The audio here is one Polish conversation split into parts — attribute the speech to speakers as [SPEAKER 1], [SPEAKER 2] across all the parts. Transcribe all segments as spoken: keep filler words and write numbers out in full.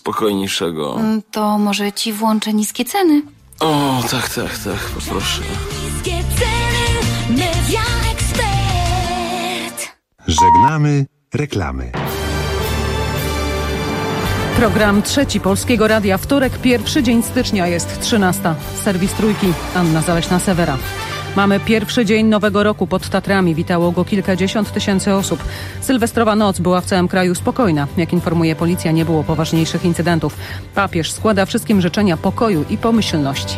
[SPEAKER 1] spokojniejszego.
[SPEAKER 2] To może ci włączę niskie ceny?
[SPEAKER 1] O, tak, tak, tak, poproszę.
[SPEAKER 3] Niskie ceny, Media Expert.
[SPEAKER 4] Żegnamy reklamy.
[SPEAKER 5] Program Trzeci Polskiego Radia. Wtorek, pierwszy dzień stycznia, jest trzynasta. Serwis Trójki, Anna Zaleśna-Sewera. Mamy pierwszy dzień nowego roku pod Tatrami. Witało go kilkadziesiąt tysięcy osób. Sylwestrowa noc była w całym kraju spokojna. Jak informuje policja, nie było poważniejszych incydentów. Papież składa wszystkim życzenia pokoju i pomyślności.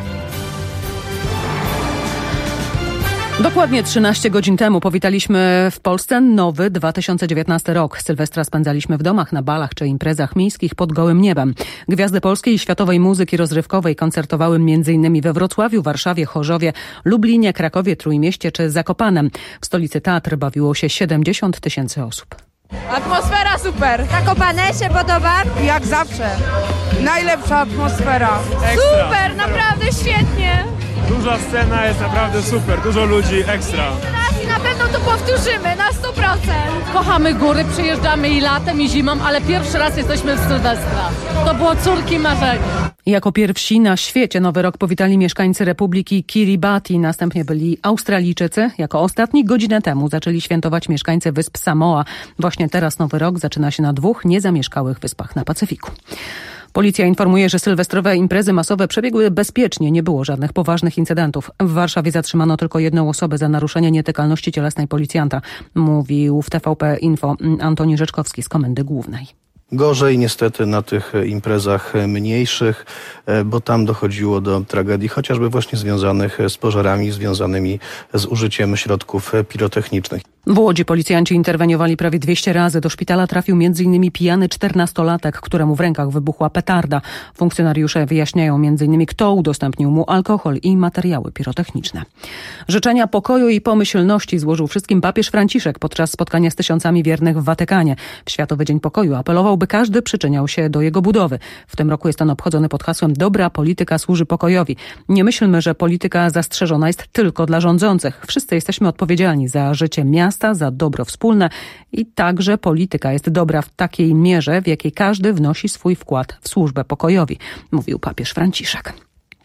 [SPEAKER 5] Dokładnie trzynaście godzin temu powitaliśmy w Polsce nowy dwa tysiące dziewiętnasty rok. Sylwestra spędzaliśmy w domach, na balach czy imprezach miejskich pod gołym niebem. Gwiazdy polskiej i światowej muzyki rozrywkowej koncertowały m.in. we Wrocławiu, Warszawie, Chorzowie, Lublinie, Krakowie, Trójmieście czy Zakopanem. W stolicy Tatr bawiło się siedemdziesiąt tysięcy osób.
[SPEAKER 6] Atmosfera super. Zakopane się podoba? Jak zawsze. Najlepsza atmosfera.
[SPEAKER 7] Ekstra.
[SPEAKER 6] Super, naprawdę świetnie.
[SPEAKER 7] Duża scena, jest naprawdę super, dużo ludzi, ekstra.
[SPEAKER 6] Raz i na pewno to powtórzymy, na sto procent.
[SPEAKER 8] Kochamy góry, przyjeżdżamy i latem, i zimą, ale pierwszy raz jesteśmy w Sylwestra. To było córki marzenie.
[SPEAKER 5] Jako pierwsi na świecie nowy rok powitali mieszkańcy Republiki Kiribati. Następnie byli Australijczycy. Jako ostatni godzinę temu zaczęli świętować mieszkańcy wysp Samoa. Właśnie teraz nowy rok zaczyna się na dwóch niezamieszkałych wyspach na Pacyfiku. Policja informuje, że sylwestrowe imprezy masowe przebiegły bezpiecznie, nie było żadnych poważnych incydentów. W Warszawie zatrzymano tylko jedną osobę za naruszenie nietykalności cielesnej policjanta, mówił w T V P Info Antoni Rzeczkowski z Komendy Głównej.
[SPEAKER 9] Gorzej niestety na tych imprezach mniejszych, bo tam dochodziło do tragedii, chociażby właśnie związanych z pożarami, związanymi z użyciem środków pirotechnicznych.
[SPEAKER 5] W Łodzi policjanci interweniowali prawie dwieście razy. Do szpitala trafił m.in. pijany czternastolatek, któremu w rękach wybuchła petarda. Funkcjonariusze wyjaśniają m.in. kto udostępnił mu alkohol i materiały pirotechniczne. Życzenia pokoju i pomyślności złożył wszystkim papież Franciszek podczas spotkania z tysiącami wiernych w Watykanie. W Światowy Dzień Pokoju apelował, by każdy przyczyniał się do jego budowy. W tym roku jest on obchodzony pod hasłem Dobra polityka służy pokojowi. Nie myślmy, że polityka zastrzeżona jest tylko dla rządzących. Wszyscy jesteśmy odpowiedzialni za życie miasta, za dobro wspólne i także polityka jest dobra w takiej mierze, w jakiej każdy wnosi swój wkład w służbę pokojowi, mówił papież Franciszek.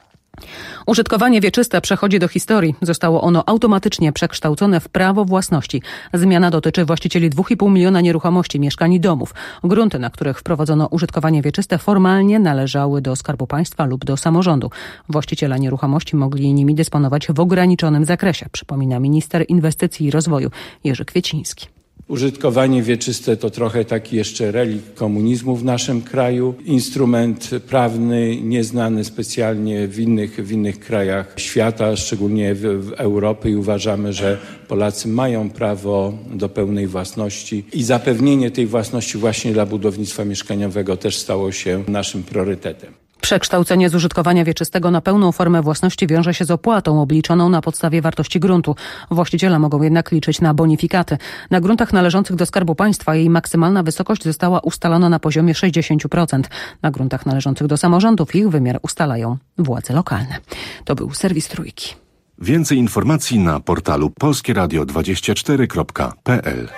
[SPEAKER 5] Użytkowanie wieczyste przechodzi do historii. Zostało ono automatycznie przekształcone w prawo własności. Zmiana dotyczy właścicieli dwa i pół miliona nieruchomości, mieszkań i domów. Grunty, na których wprowadzono użytkowanie wieczyste, formalnie należały do Skarbu Państwa lub do samorządu. Właściciele nieruchomości mogli nimi dysponować w ograniczonym zakresie, przypomina minister inwestycji i rozwoju Jerzy Kwieciński.
[SPEAKER 10] Użytkowanie wieczyste to trochę taki jeszcze relikt komunizmu w naszym kraju. Instrument prawny nieznany specjalnie w innych, w innych krajach świata, szczególnie w, w Europie i uważamy, że Polacy mają prawo do pełnej własności i zapewnienie tej własności właśnie dla budownictwa mieszkaniowego też stało się naszym priorytetem.
[SPEAKER 5] Przekształcenie z użytkowania wieczystego na pełną formę własności wiąże się z opłatą obliczoną na podstawie wartości gruntu. Właściciele mogą jednak liczyć na bonifikaty. Na gruntach należących do Skarbu Państwa jej maksymalna wysokość została ustalona na poziomie sześćdziesiąt procent. Na gruntach należących do samorządów ich wymiar ustalają władze lokalne. To był serwis Trójki.
[SPEAKER 4] Więcej informacji na portalu polskie radio dwadzieścia cztery kropka p l.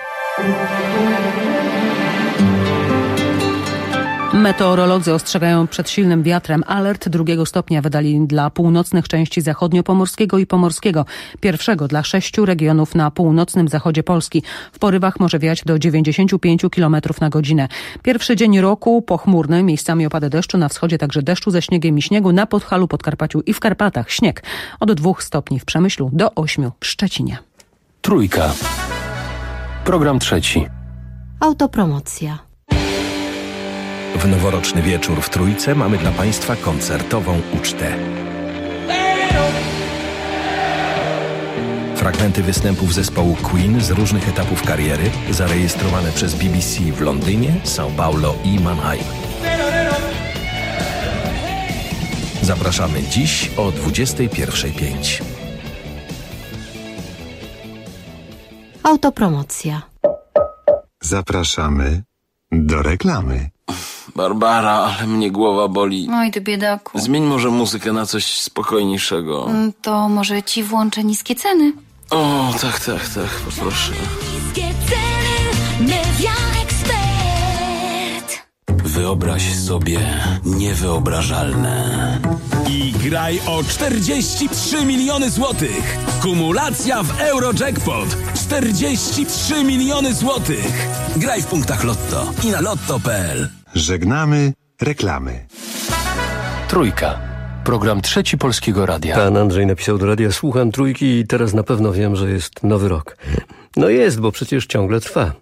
[SPEAKER 5] Meteorolodzy ostrzegają przed silnym wiatrem. Alert drugiego stopnia wydali dla północnych części zachodnio-pomorskiego i pomorskiego. Pierwszego dla sześciu regionów na północnym zachodzie Polski. W porywach może wiać do dziewięćdziesiąt pięć kilometrów na godzinę. Pierwszy dzień roku pochmurny, miejscami opady deszczu, na wschodzie także deszczu ze śniegiem i śniegu, na Podhalu, Podkarpaciu i w Karpatach śnieg. Od dwóch stopni w Przemyślu do ośmiu w Szczecinie.
[SPEAKER 11] Trójka. Program trzeci.
[SPEAKER 12] Autopromocja.
[SPEAKER 11] W noworoczny wieczór w Trójce mamy dla Państwa koncertową ucztę. Fragmenty występów zespołu Queen z różnych etapów kariery, zarejestrowane przez B B C w Londynie, São Paulo i Mannheim. Zapraszamy dziś o dwudziestej pierwszej pięć.
[SPEAKER 12] Autopromocja.
[SPEAKER 4] Zapraszamy do reklamy.
[SPEAKER 1] Barbara, ale mnie głowa boli.
[SPEAKER 2] Oj, ty biedaku.
[SPEAKER 1] Zmień może muzykę na coś spokojniejszego.
[SPEAKER 2] To może ci włączę niskie ceny?
[SPEAKER 1] O, tak, tak, tak, poproszę.
[SPEAKER 3] Niskie ceny, Media Expert.
[SPEAKER 1] Wyobraź sobie niewyobrażalne.
[SPEAKER 13] I graj o czterdzieści trzy miliony złotych. Kumulacja w Eurojackpot. czterdzieści trzy miliony złotych. Graj w punktach Lotto i na lotto kropka pe el.
[SPEAKER 4] Żegnamy reklamy.
[SPEAKER 14] Trójka. Program Trzeci Polskiego Radia.
[SPEAKER 15] Pan Andrzej napisał do radia: słucham Trójki i teraz na pewno wiem, że jest nowy rok. No jest, bo przecież ciągle trwa.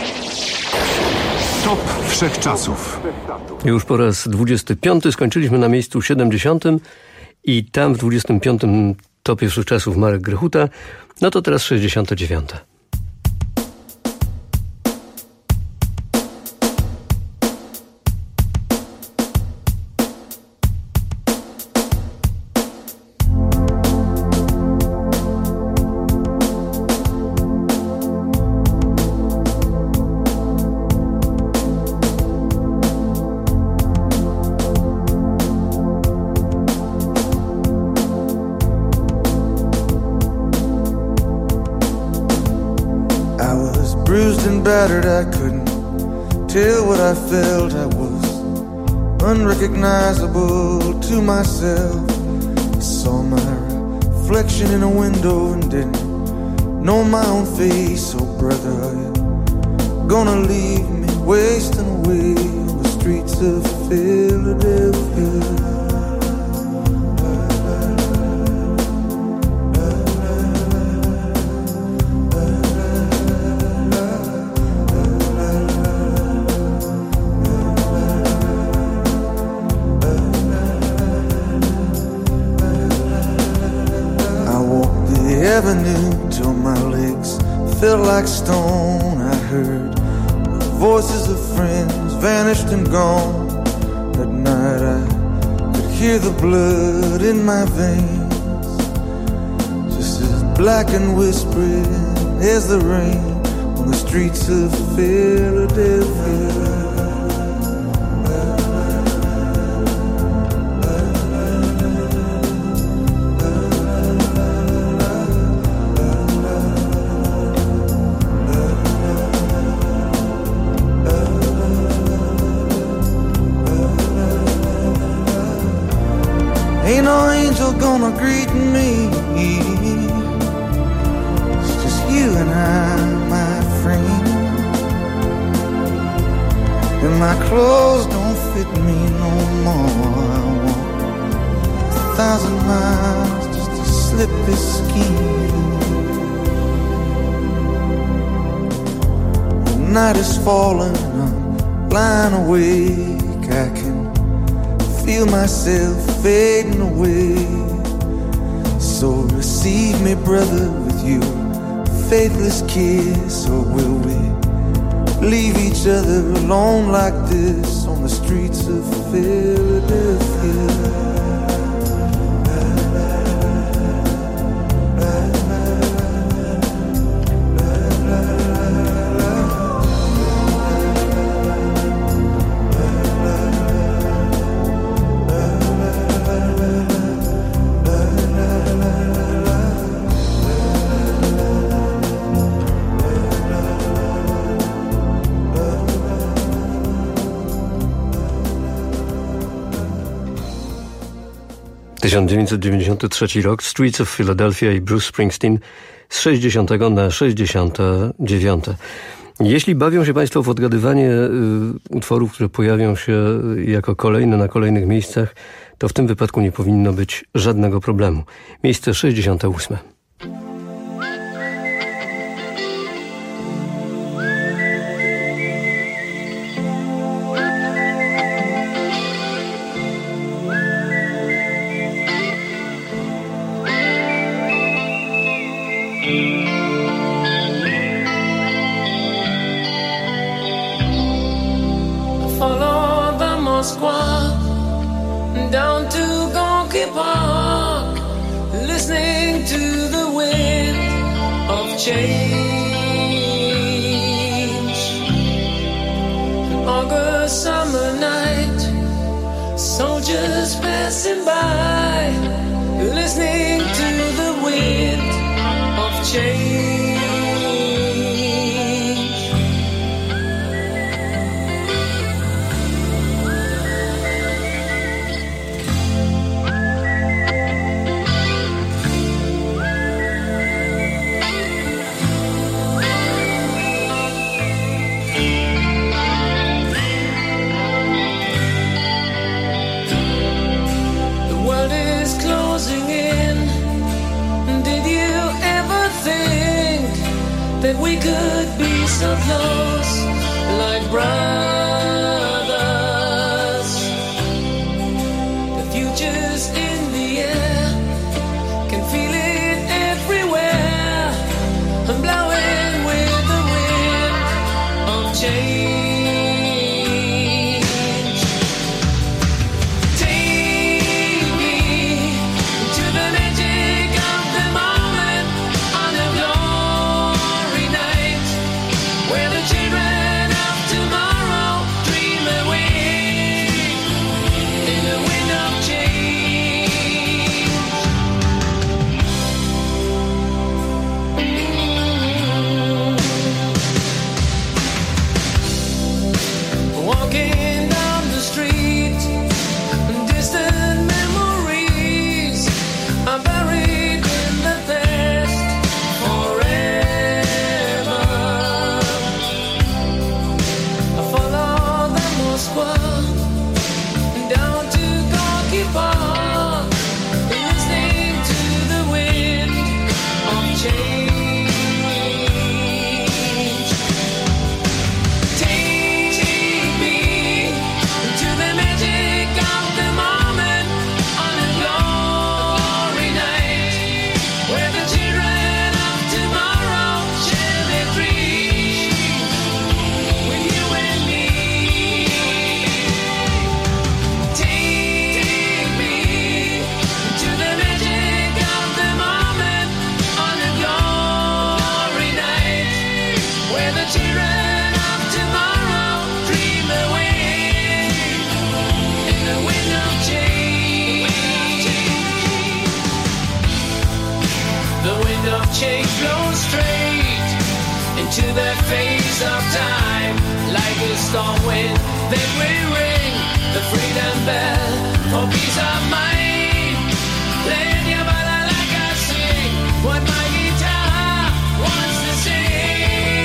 [SPEAKER 4] Top wszechczasów.
[SPEAKER 15] Już po raz dwudziesty piąty skończyliśmy na miejscu siedemdziesiątym i tam w dwudziestym piątym topie wszechczasów Marek Grechuta, no to teraz sześćdziesiąte dziewiąte.
[SPEAKER 16] Battered, I couldn't tell what I felt. I was unrecognizable to myself. I saw my reflection in a window and didn't know my own face. So brother, are you gonna leave me wasting away on the streets of Philadelphia? Avenue till my legs felt like stone. I heard the voices of friends vanished and gone. At night I could hear the blood in my veins, just as black and whispering as the rain on the streets of Philadelphia. Ain't no angel gonna greet me. It's just you and I, my friend. And my clothes don't fit me no more. I walk a thousand miles just to slip this skin. The night is falling, I'm lying awake. I can feel myself fading away. So receive me, brother, with your faithless kiss. Or will we leave each other alone like this on the streets of Philadelphia?
[SPEAKER 15] tysiąc dziewięćset dziewięćdziesiąty trzeci rok, Streets of Philadelphia i Bruce Springsteen z sześćdziesiątego na sześćdziesiąte dziewiąte. Jeśli bawią się Państwo w odgadywanie y, utworów, które pojawią się jako kolejne na kolejnych miejscach, to w tym wypadku nie powinno być żadnego problemu. Miejsce sześćdziesiąte ósme.
[SPEAKER 17] Down to Gonky Park, listening to the wind of change. An August summer night, soldiers passing by, listening to the wind of change. if we could be so close, like brothers. The future's in the air, can feel it everywhere. I'm blowing with the wind of change. To the face of time, like a storm wind, then we ring the freedom bell for peace of mind. Playing your ballad like I sing, what my guitar wants to sing.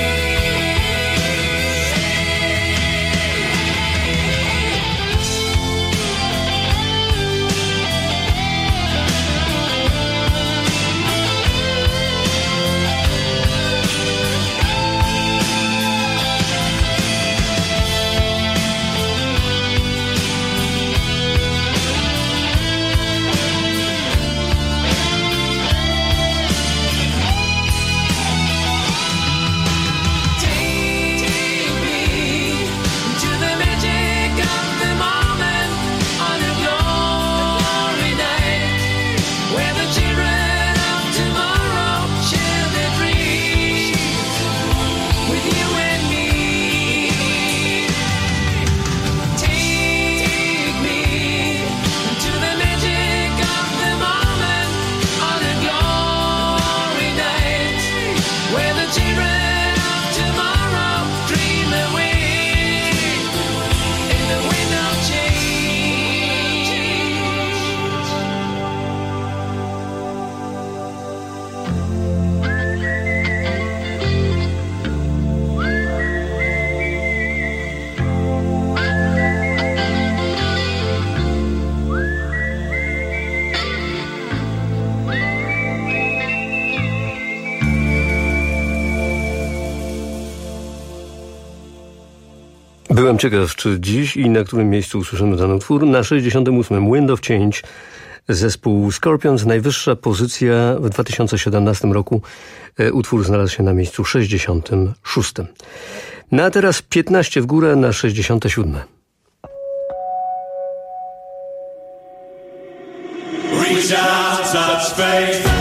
[SPEAKER 15] Byłem ciekaw, czy dziś i na którym miejscu usłyszymy ten utwór. Na sześćdziesiątym ósmym Wind of Change zespół Scorpions. Najwyższa pozycja w dwa tysiące siedemnastym roku. Utwór znalazł się na miejscu sześćdziesiątym szóstym. No a teraz piętnaście w górę na sześćdziesiąte siódme.
[SPEAKER 18] Reach out, touch faith.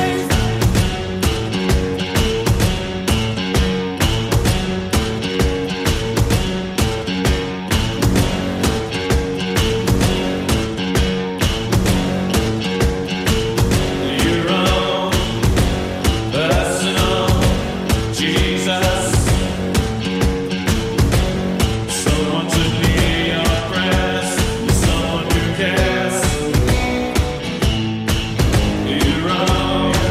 [SPEAKER 19] You're wrong.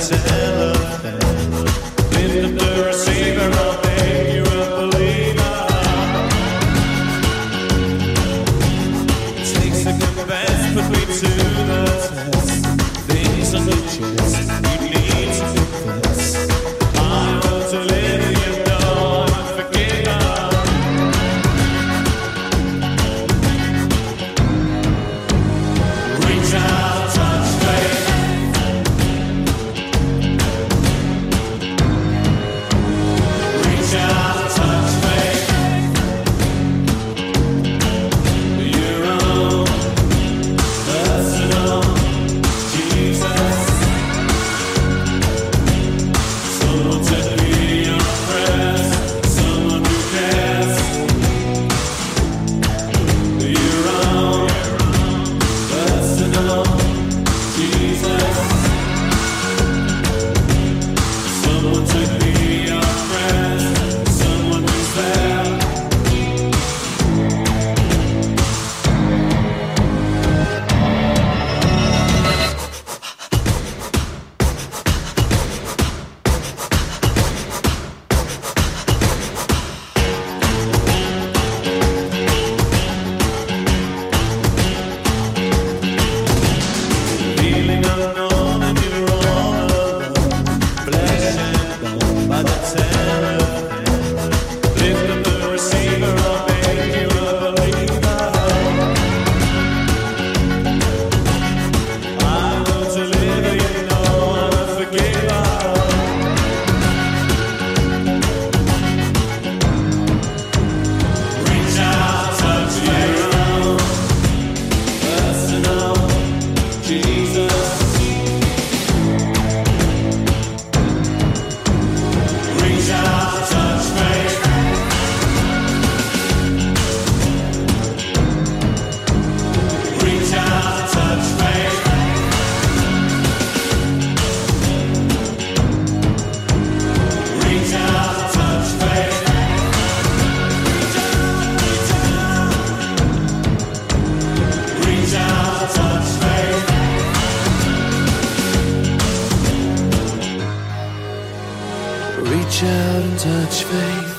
[SPEAKER 17] Reach out and touch faith.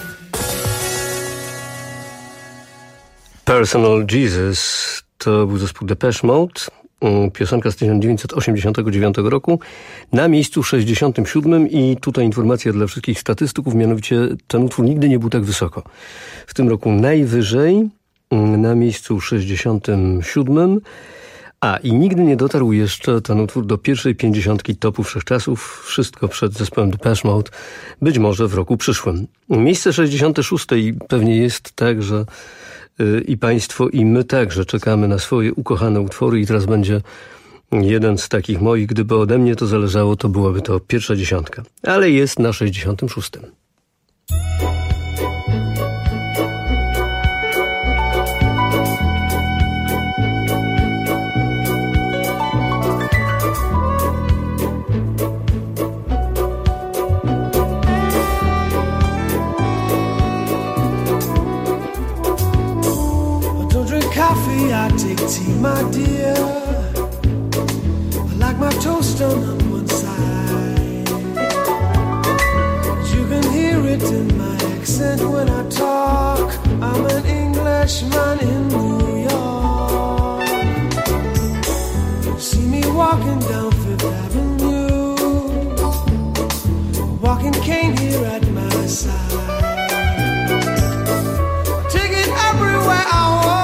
[SPEAKER 15] Personal Jesus to był zespół Depeche Mode. Piosenka z tysiąc dziewięćset osiemdziesiątego dziewiątego roku. Na miejscu sześćdziesiątym siódmym i tutaj informacja dla wszystkich statystyków, mianowicie ten utwór nigdy nie był tak wysoko. W tym roku najwyżej, na miejscu sześćdziesiątym siódmym. A i nigdy nie dotarł jeszcze ten utwór do pierwszej pięćdziesiątki topu wszechczasów. Wszystko przed zespołem Depeche Mode, być może w roku przyszłym. Miejsce sześćdziesiąte szóste i pewnie jest tak, że yy, i państwo, i my także czekamy na swoje ukochane utwory i teraz będzie jeden z takich moich. Gdyby ode mnie to zależało, to byłaby to pierwsza dziesiątka. Ale jest na sześćdziesiątym szóstym.
[SPEAKER 19] Coffee, I take tea, my dear. I like my toast on one side. You can hear it in my accent when I talk. I'm an Englishman in New York. You see me walking down Fifth Avenue, walking cane here at my side. Take it everywhere I walk.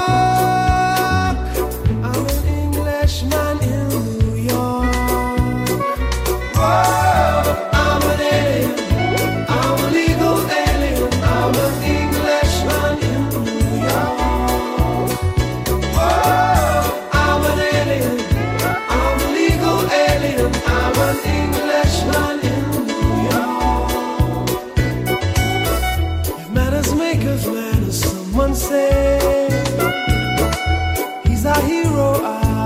[SPEAKER 19] Man in New York. Whoa, I'm an alien. I'm a legal alien. I'm an Englishman in New York. Whoa, I'm an alien. I'm a legal alien. I'm an Englishman in New York. If manners make us manners, someone say he's our hero.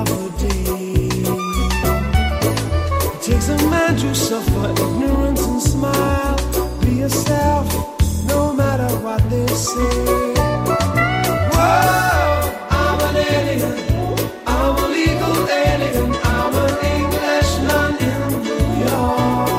[SPEAKER 19] Takes a man to suffer ignorance and smile. Be yourself, no matter what they say. Whoa, I'm an alien. I'm a legal alien. I'm an Englishman in New York.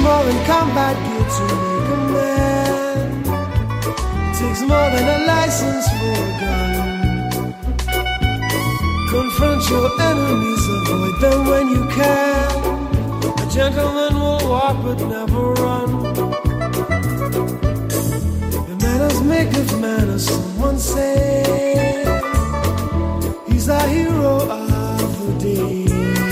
[SPEAKER 19] more than combat gear to make a man. It takes more than a license for a gun. Confront your enemies, avoid them when you can. A gentleman will walk but never run. The manners make of manners, someone say. He's a hero of the day.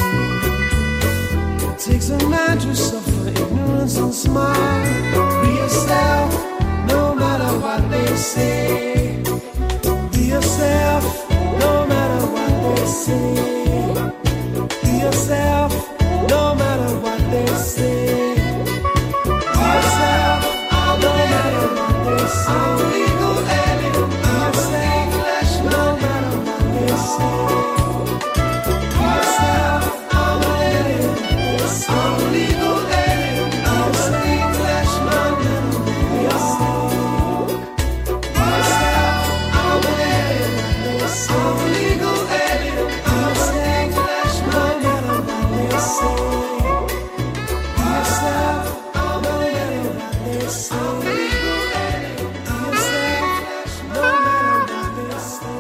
[SPEAKER 19] It takes a man to suffer ignorance and smile. Be yourself, no matter what they say. Be yourself, no matter what they say. Be yourself, no matter what they say. Be yourself, no matter what they say. I'm legal alien. Be yourself, no matter what they say. Be yourself, I'm an alien. I'm legal alien. I'm English, no matter what they say. Be yourself, I'm an alien. I'm legal alien. I'm English, no matter what they say. Be yourself, I'm an alien. I'm legal alien. I'm English, no matter what they say.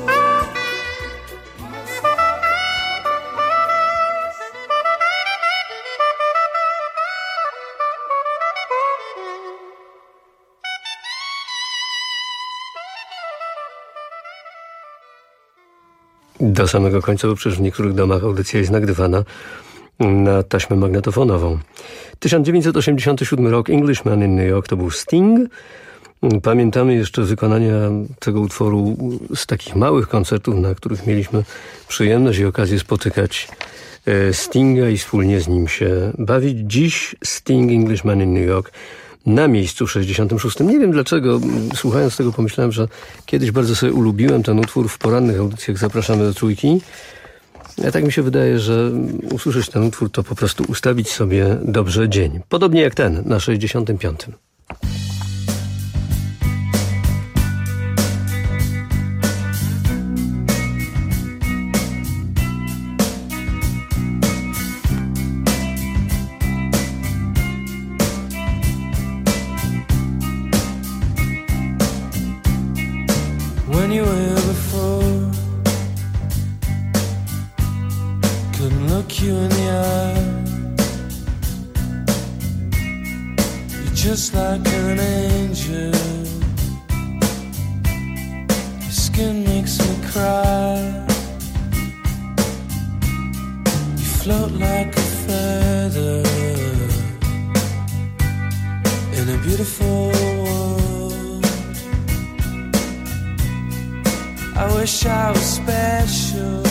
[SPEAKER 15] Do samego końca, bo przecież w niektórych domach audycja jest nagrywana na taśmę magnetofonową. tysiąc dziewięćset osiemdziesiąty siódmy rok, Englishman in New York, to był Sting. Pamiętamy jeszcze wykonania tego utworu z takich małych koncertów, na których mieliśmy przyjemność i okazję spotykać Stinga i wspólnie z nim się bawić. Dziś Sting, Englishman in New York, na miejscu sześćdziesiątym szóstym. Nie wiem dlaczego, słuchając tego pomyślałem, że kiedyś bardzo sobie ulubiłem ten utwór w porannych audycjach Zapraszamy do Trójki. A tak mi się wydaje, że usłyszeć ten utwór to po prostu ustawić sobie dobrze dzień. Podobnie jak ten na sześćdziesiątym piątym.
[SPEAKER 19] When you were here before, couldn't look you in the eye. You're just like an angel. Your skin makes me cry. You float like a feather in a beautiful world. I wish I was special.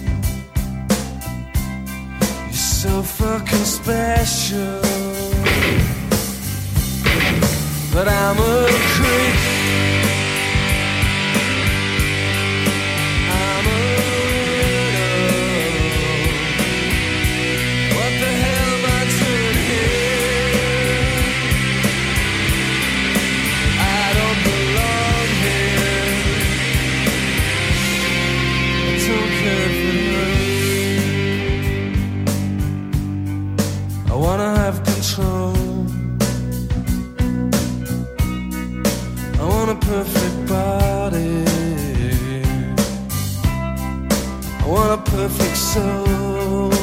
[SPEAKER 19] You're so fucking special. But I'm a creep. I'm a widow. What the hell am I doing here? I don't belong here. I don't care if it hurts. I wanna have control. I want a perfect body. I want a perfect soul.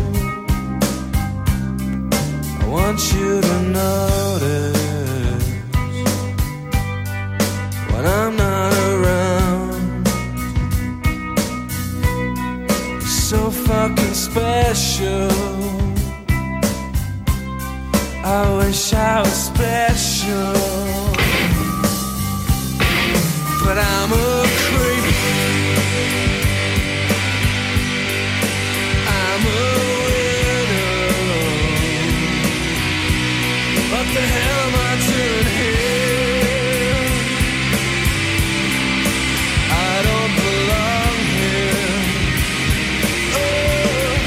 [SPEAKER 19] I want you to notice when I'm not around. You're so fucking special. I wish I was special. But I'm a creep. I'm a widow. What the hell am I doing here? I don't belong here. Oh,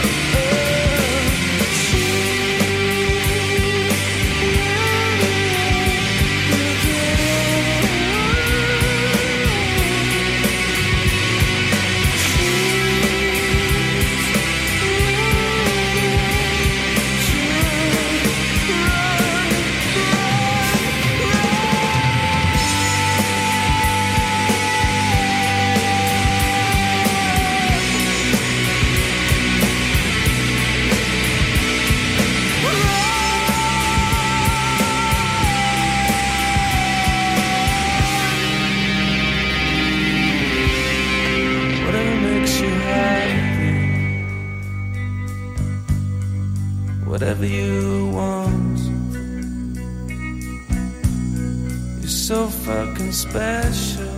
[SPEAKER 19] something special.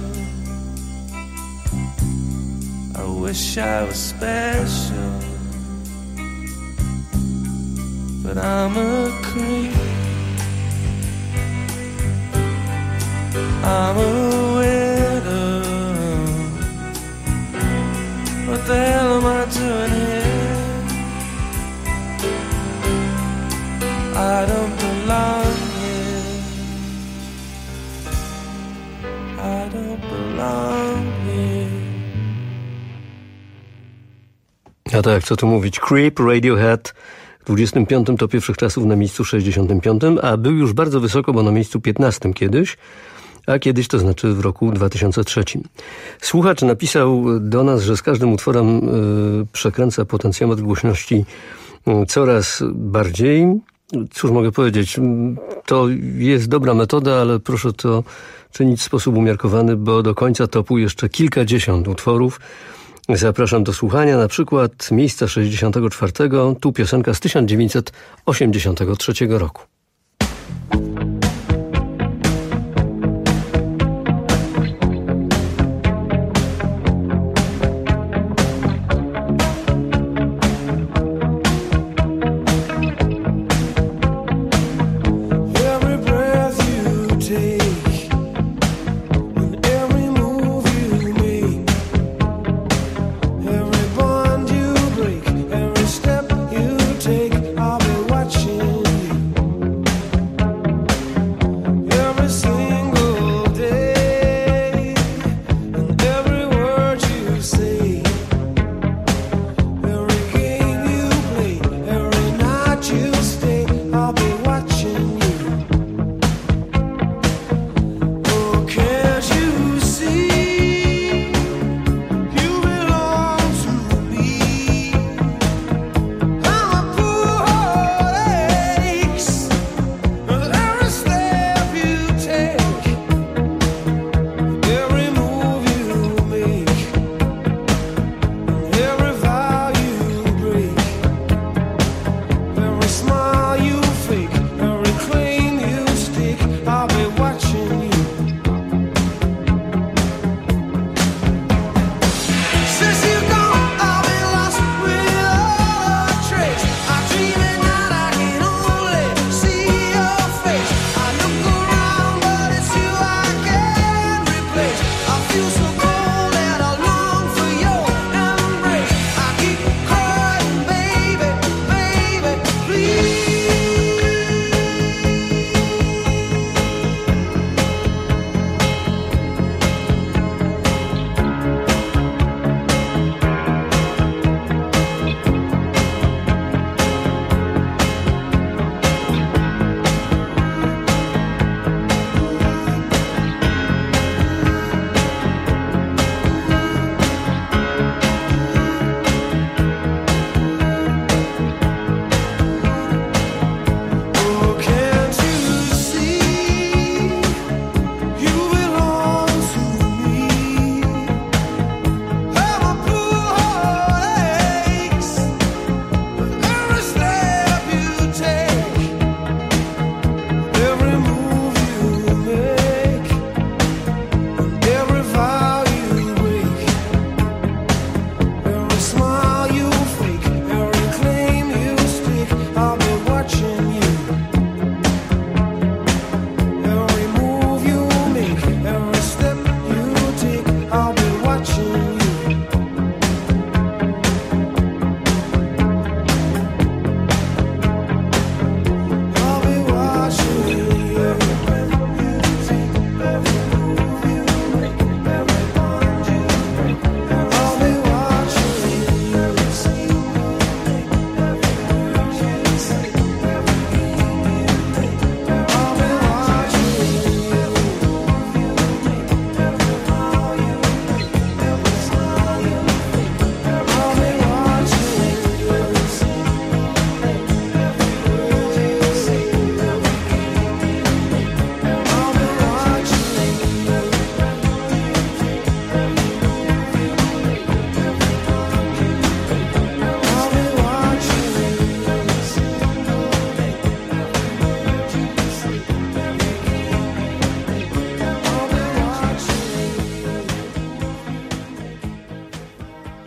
[SPEAKER 19] I wish I was special, but I'm a creep. I'm a widow. What the hell am I doing here? I don't belong here. I don't belong here.
[SPEAKER 15] A tak, co tu mówić? Creep, Radiohead w dwudziestym piątym topie wszechczasów na miejscu sześćdziesiątym piątym, a był już bardzo wysoko, bo na miejscu piętnastym kiedyś, a kiedyś to znaczy w roku dwa tysiące trzecim. Słuchacz napisał do nas, że z każdym utworem y, przekręca potencjometr głośności y, coraz bardziej. Cóż mogę powiedzieć, to jest dobra metoda, ale proszę to czynić w sposób umiarkowany, bo do końca topu jeszcze kilkadziesiąt utworów. Zapraszam do słuchania, na przykład miejsca sześćdziesiątego czwartego, tu piosenka z tysiąc dziewięćset osiemdziesiątego trzeciego roku.
[SPEAKER 19] Every step you take, I'll be watching you.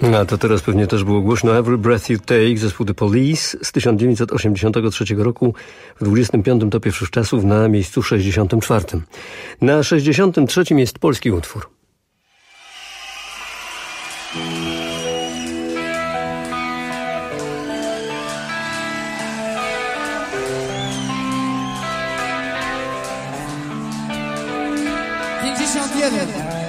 [SPEAKER 15] A to teraz pewnie też było głośno. Every Breath You Take, zespół The Police z tysiąc dziewięćset osiemdziesiątego trzeciego roku w dwudziestym piątym topie wszechczasów na miejscu sześćdziesiątym czwartym. Na sześćdziesiątym trzecim jest polski utwór.
[SPEAKER 20] pięćdziesiąt jeden.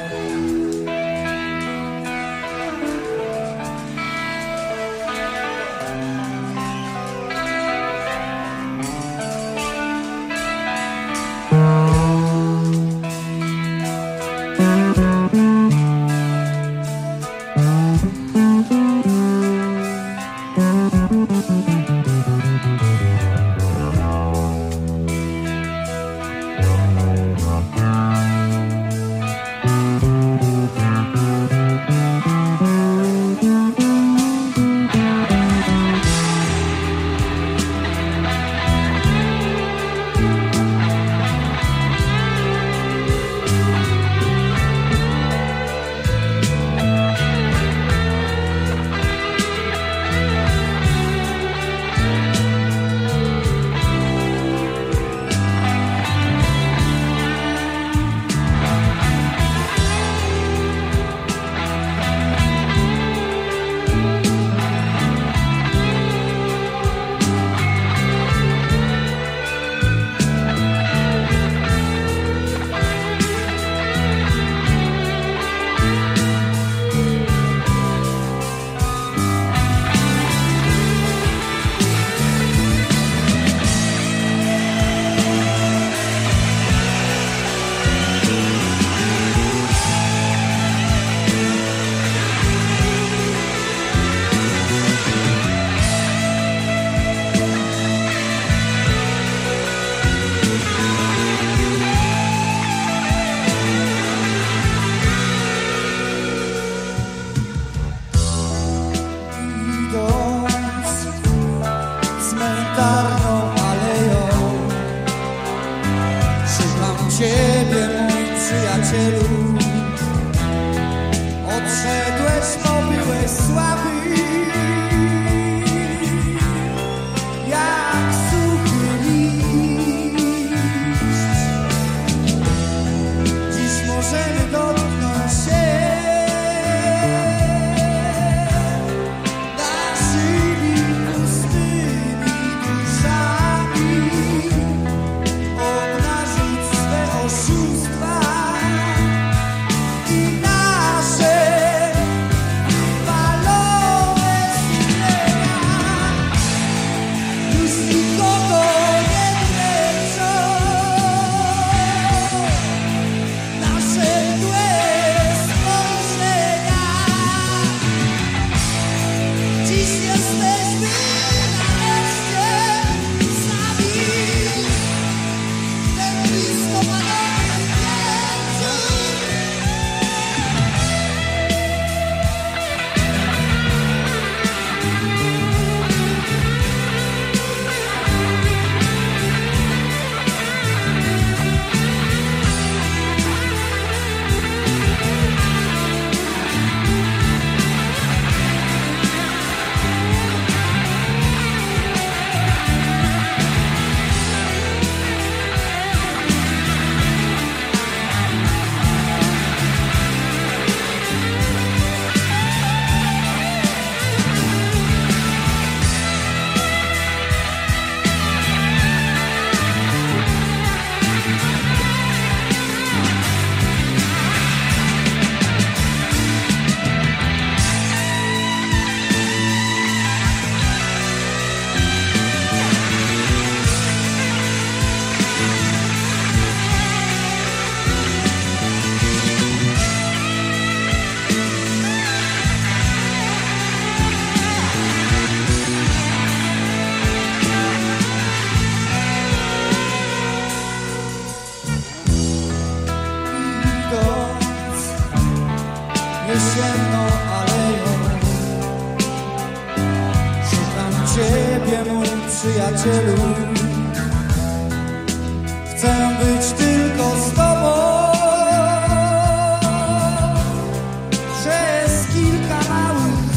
[SPEAKER 19] jesienną aleją. Szukam Ciebie, mój przyjacielu. Chcę być tylko z Tobą. Przez kilka małych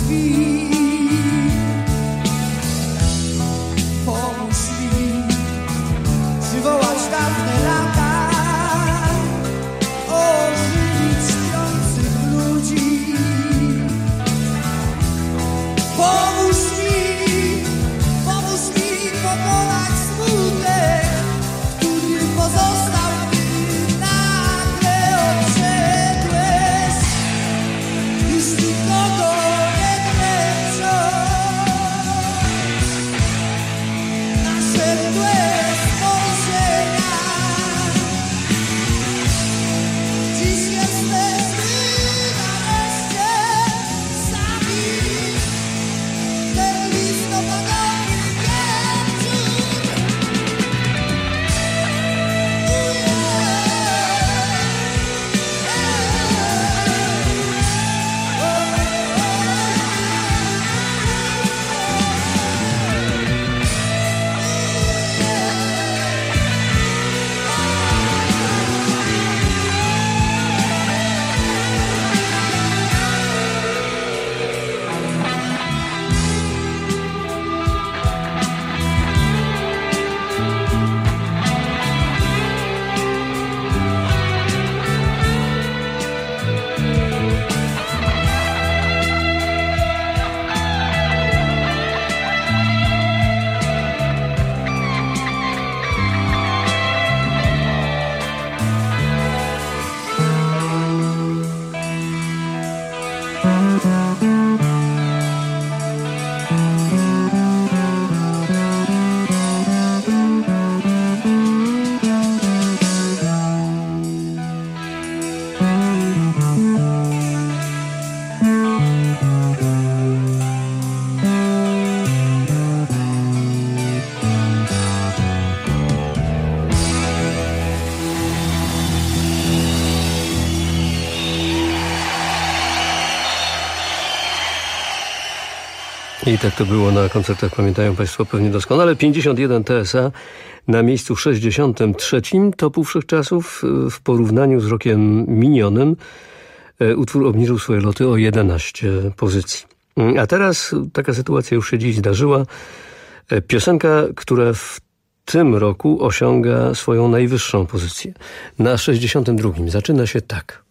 [SPEAKER 15] I tak to było na koncertach, pamiętają Państwo pewnie doskonale. pięćdziesiąt jeden T S A na miejscu sześćdziesiątym trzecim topu wszechczasów. W porównaniu z rokiem minionym utwór obniżył swoje loty o jedenaście pozycji. A teraz taka sytuacja już się dziś zdarzyła. Piosenka, która w tym roku osiąga swoją najwyższą pozycję. Na sześćdziesiątym drugim zaczyna się tak.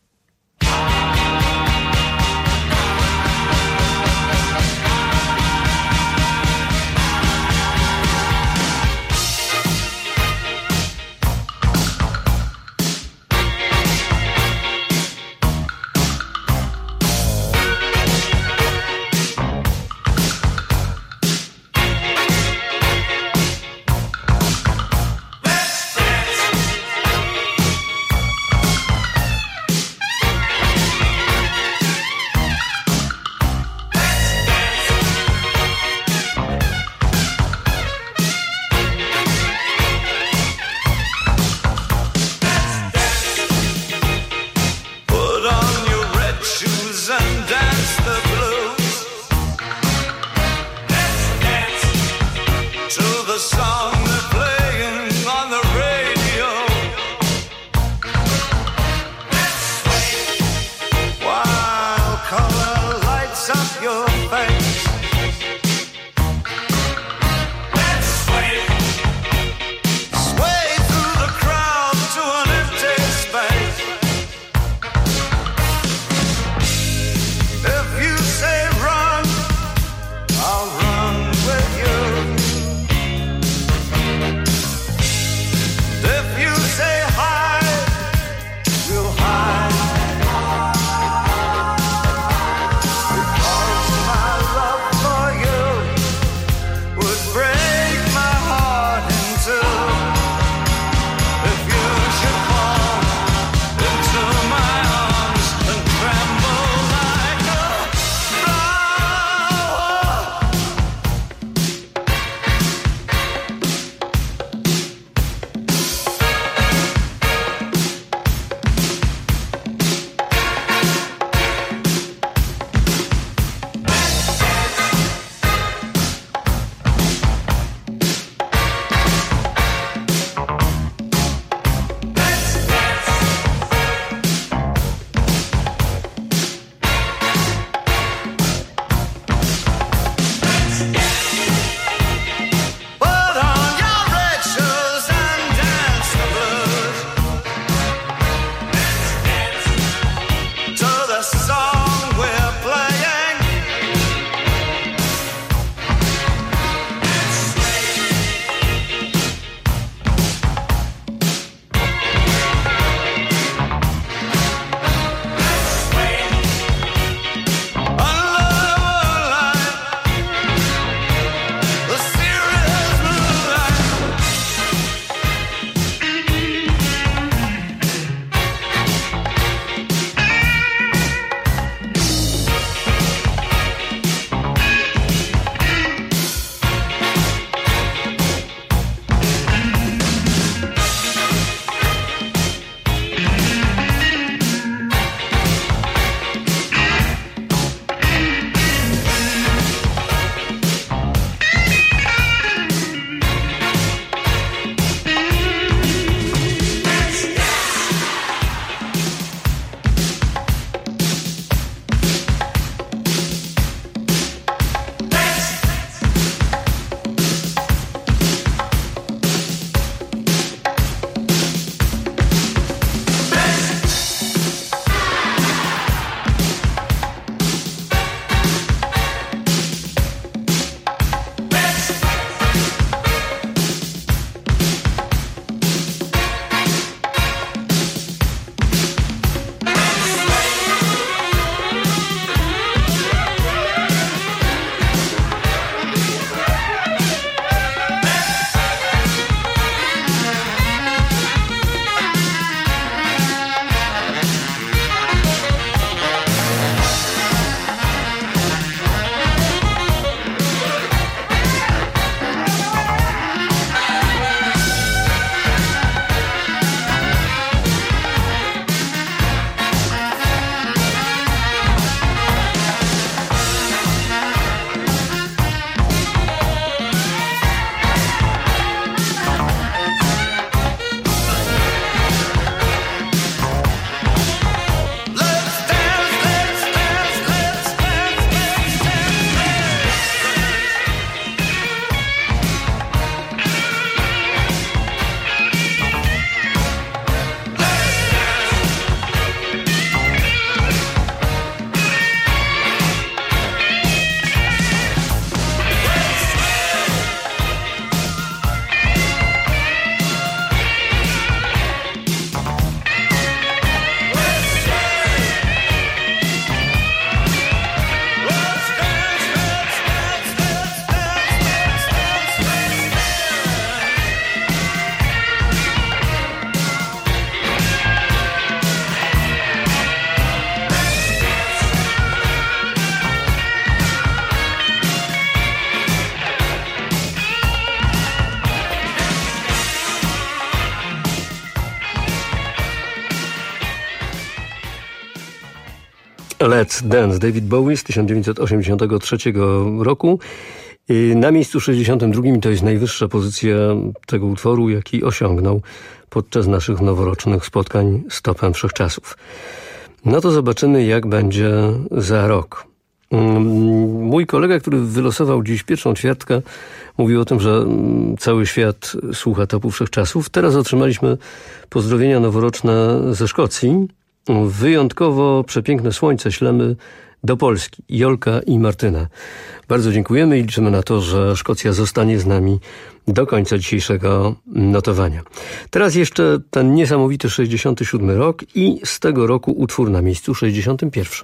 [SPEAKER 15] Let's Dance, David Bowie z tysiąc dziewięćset osiemdziesiątego trzeciego roku. Na miejscu sześćdziesiątym drugim to jest najwyższa pozycja tego utworu, jaki osiągnął podczas naszych noworocznych spotkań z topem wszechczasów. No to zobaczymy, jak będzie za rok. Mój kolega, który wylosował dziś pierwszą ćwiartkę, mówił o tym, że cały świat słucha topu wszechczasów. Teraz otrzymaliśmy pozdrowienia noworoczne ze Szkocji. Wyjątkowo przepiękne słońce ślemy do Polski. Jolka i Martyna. Bardzo dziękujemy i liczymy na to, że Szkocja zostanie z nami do końca dzisiejszego notowania. Teraz jeszcze ten niesamowity sześćdziesiąty siódmy rok i z tego roku utwór na miejscu sześćdziesiątym pierwszym.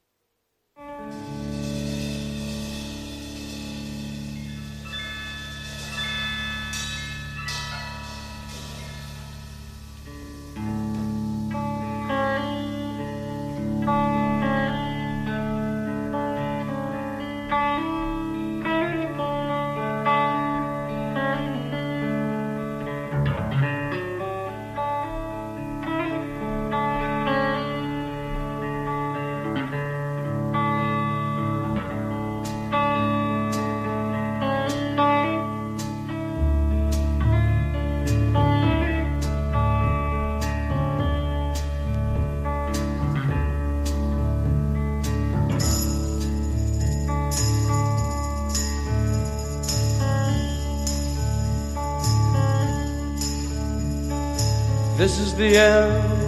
[SPEAKER 19] This is the end,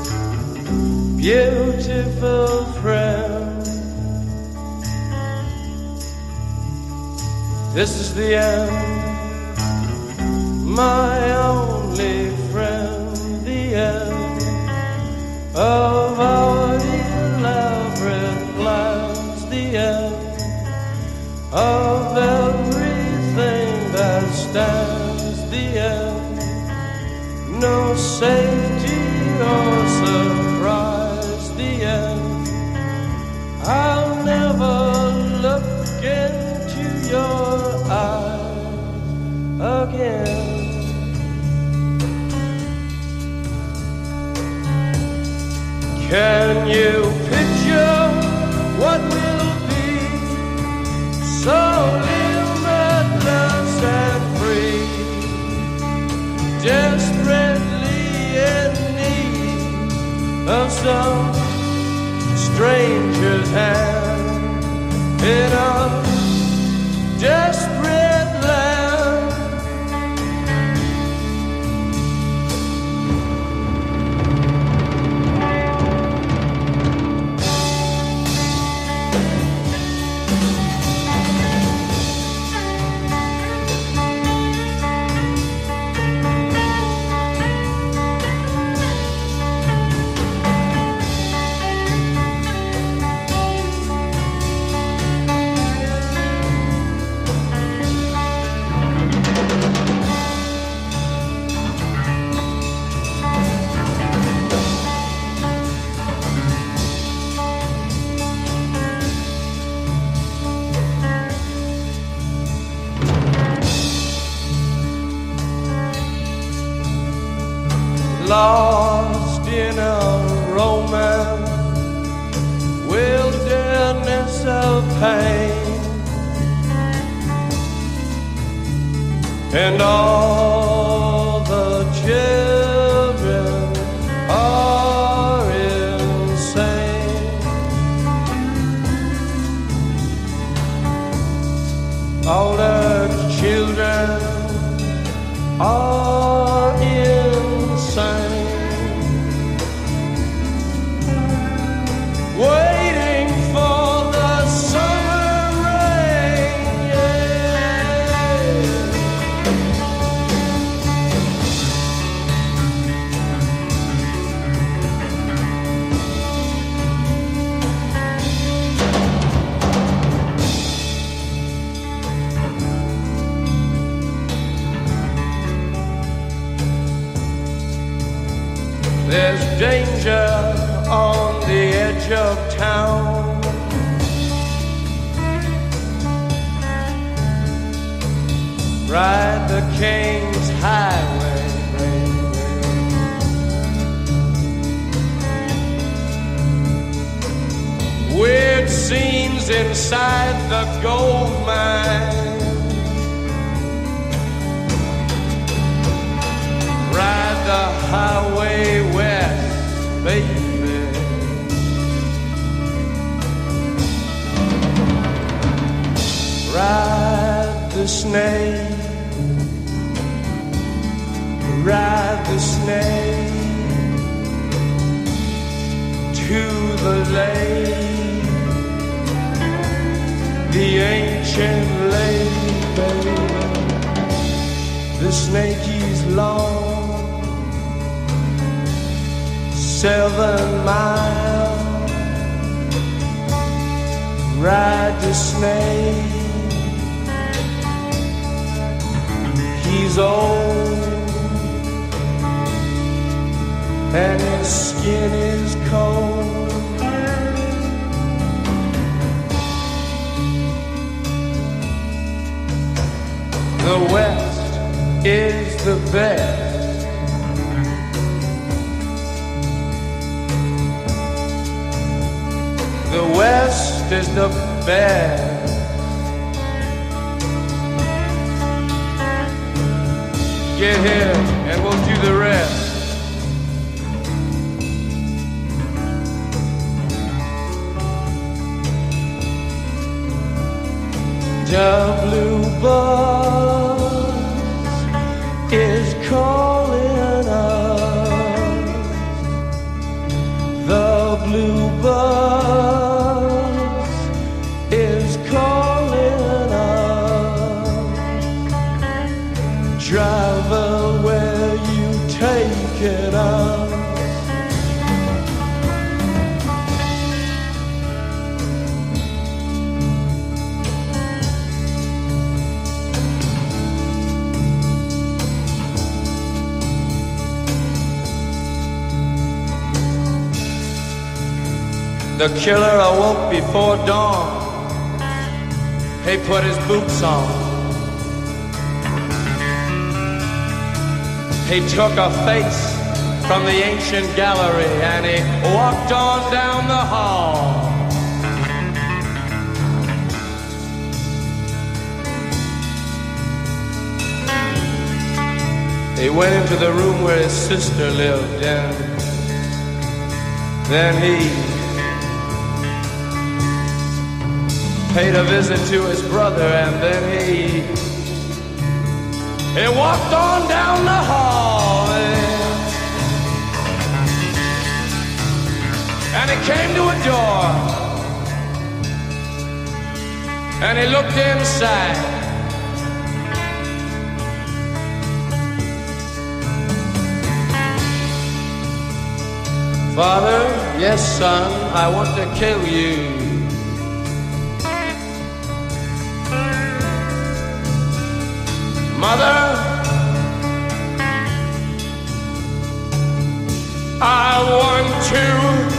[SPEAKER 19] beautiful friend. This is the end, my only friend. The end of our elaborate plans. The end of everything that stands. The end. No safety or surprise, the end. I'll never look into your eyes again. Can you picture what will be so limitless and free? Desperately in need of some stranger's hand in a desperate land. Lost in a romance, wilderness of pain, and all the children are insane. All the children are insane. Waiting for the summer rain, yeah. There's danger on the edge of town. Ride the King's Highway.
[SPEAKER 17] dreams inside the gold mine. Ride the highway west, baby. Ride the snake, ride the snake to the lake, the ancient lake, baby. The snake is long, seven miles. Ride the snake. He's old and his skin is cold. The West is the best. The West is the best. Get here and we'll do the rest. The blue bus is calling us. The blue bus is calling us. Driver, where you taking us? The killer awoke before dawn. He put his boots on. He took a face from the ancient gallery and he walked on down the hall. He went into the room where his sister lived, and then he paid a visit to his brother, and then he he walked on down the hall, and, and he came to a door, and he looked inside. Father, yes son, I want to kill you. Mother, I want to.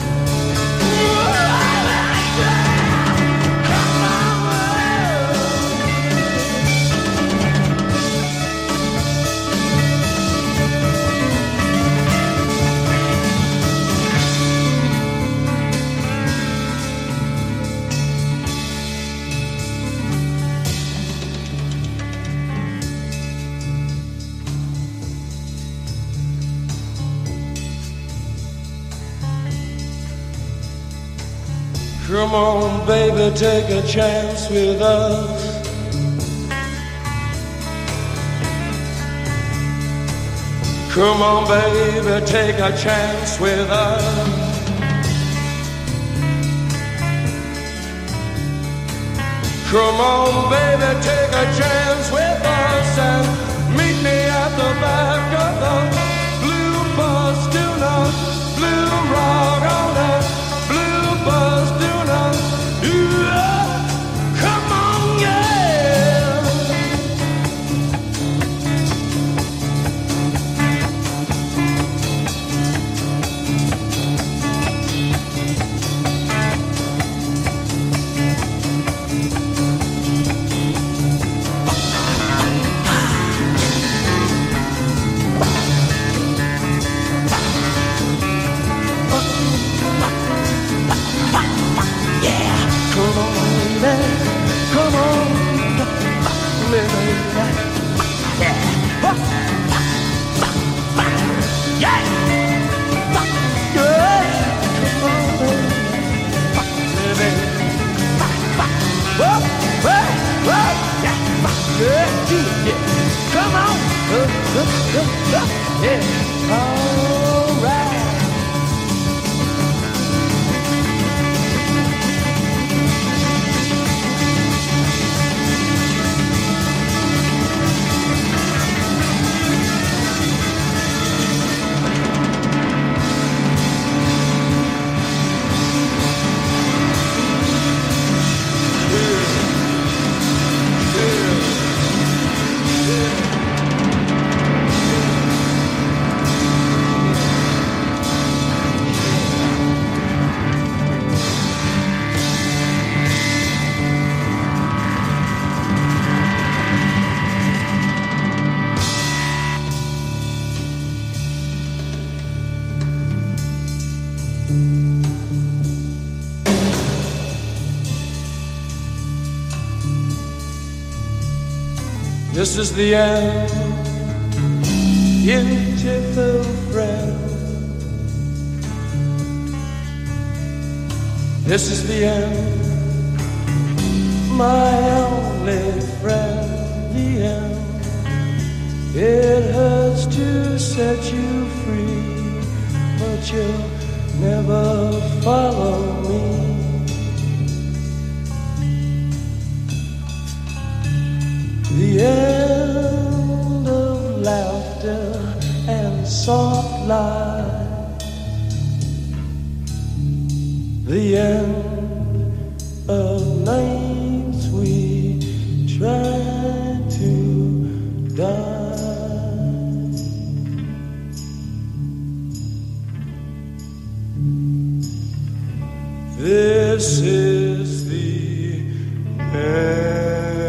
[SPEAKER 17] Come on, baby, take a chance with us. Come on, baby, take a chance with us. Come on, baby, take a chance with us and meet me at the back of the blue bus. Do not blue rock on that blue bus. Do not, yeah, come on, yeah. Yeah! Fuck, yeah! Come on, baby. Fuck, baby. Fuck, fuck. Whoa, whoa, whoa. Yeah, fuck, yeah, yeah. Come on. Uh, uh, uh, uh, yeah. All right.
[SPEAKER 19] This is the end, beautiful friend. This is the end, my only friend. The end. It hurts to set you free, but you'll never follow me. The end of laughter and soft lies. The end of nights we try to die. This is the end.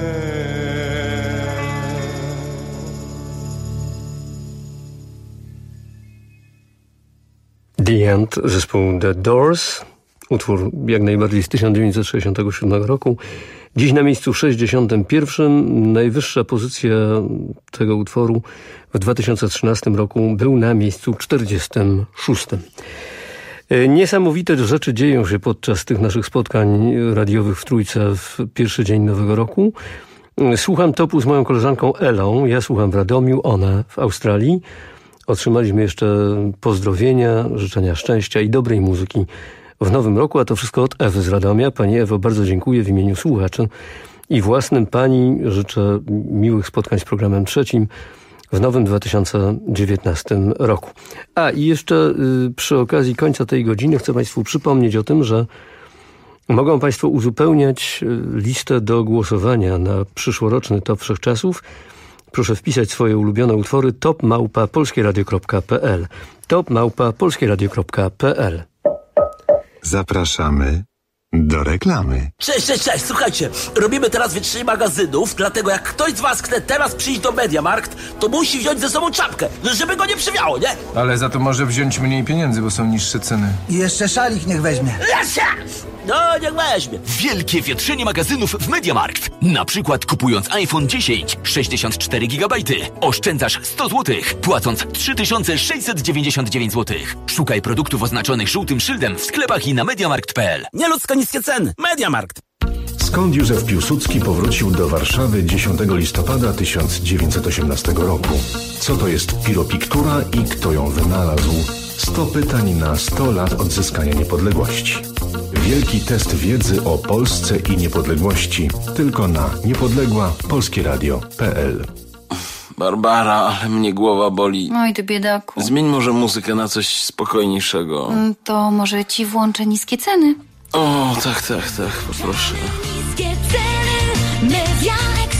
[SPEAKER 15] The End, zespół The Doors, utwór jak najbardziej z tysiąc dziewięćset sześćdziesiątego siódmego roku. Dziś na miejscu sześćdziesiątym pierwszym, najwyższa pozycja tego utworu w dwa tysiące trzynastym roku był na miejscu czterdziestym szóstym. Niesamowite rzeczy dzieją się podczas tych naszych spotkań radiowych w Trójce w pierwszy dzień nowego roku. Słucham topu z moją koleżanką Elą, ja słucham w Radomiu, ona w Australii. Otrzymaliśmy jeszcze pozdrowienia, życzenia szczęścia i dobrej muzyki w nowym roku, a to wszystko od Ewy z Radomia. Pani Ewo, bardzo dziękuję w imieniu słuchaczy i własnym pani życzę miłych spotkań z programem trzecim w nowym dwa tysiące dziewiętnastym roku. A i jeszcze y, przy okazji końca tej godziny chcę Państwu przypomnieć o tym, że mogą Państwo uzupełniać listę do głosowania na przyszłoroczny Top Wszechczasów. Proszę wpisać swoje ulubione utwory top małpa polskieradio kropka p l. top małpa polskieradio kropka p l.
[SPEAKER 20] Zapraszamy do reklamy.
[SPEAKER 13] Cześć, cześć, cześć, słuchajcie, robimy teraz wytrzymań magazynów, dlatego jak ktoś z was chce teraz przyjść do Mediamarkt, to musi wziąć ze sobą czapkę, żeby go nie przywiało, nie?
[SPEAKER 21] Ale za to może wziąć mniej pieniędzy, bo są niższe ceny.
[SPEAKER 22] I jeszcze szalik niech weźmie.
[SPEAKER 13] No, niech weźmie.
[SPEAKER 23] Wielkie wietrzenie magazynów w Mediamarkt. Na przykład kupując iPhone dziesięć, sześćdziesiąt cztery gigabajty, oszczędzasz sto złotych, płacąc trzy tysiące sześćset dziewięćdziesiąt dziewięć złotych. Szukaj produktów oznaczonych żółtym szyldem w sklepach i na mediamarkt kropka p l.
[SPEAKER 13] Nieludzko niskie ceny. Mediamarkt.
[SPEAKER 4] Skąd Józef Piłsudski powrócił do Warszawy dziesiątego listopada tysiąc dziewięćset osiemnastego roku? Co to jest piropiktura i kto ją wynalazł? sto pytań na sto lat odzyskania niepodległości. Wielki test wiedzy o Polsce i niepodległości tylko na niepodległa polskieradio kropka p l.
[SPEAKER 1] Barbara, ale mnie głowa boli.
[SPEAKER 2] Oj, ty biedaku.
[SPEAKER 1] Zmień może muzykę na coś spokojniejszego.
[SPEAKER 2] To może ci włączę niskie ceny.
[SPEAKER 1] O, tak, tak, tak, poproszę.
[SPEAKER 3] Niskie ceny, Media Expert.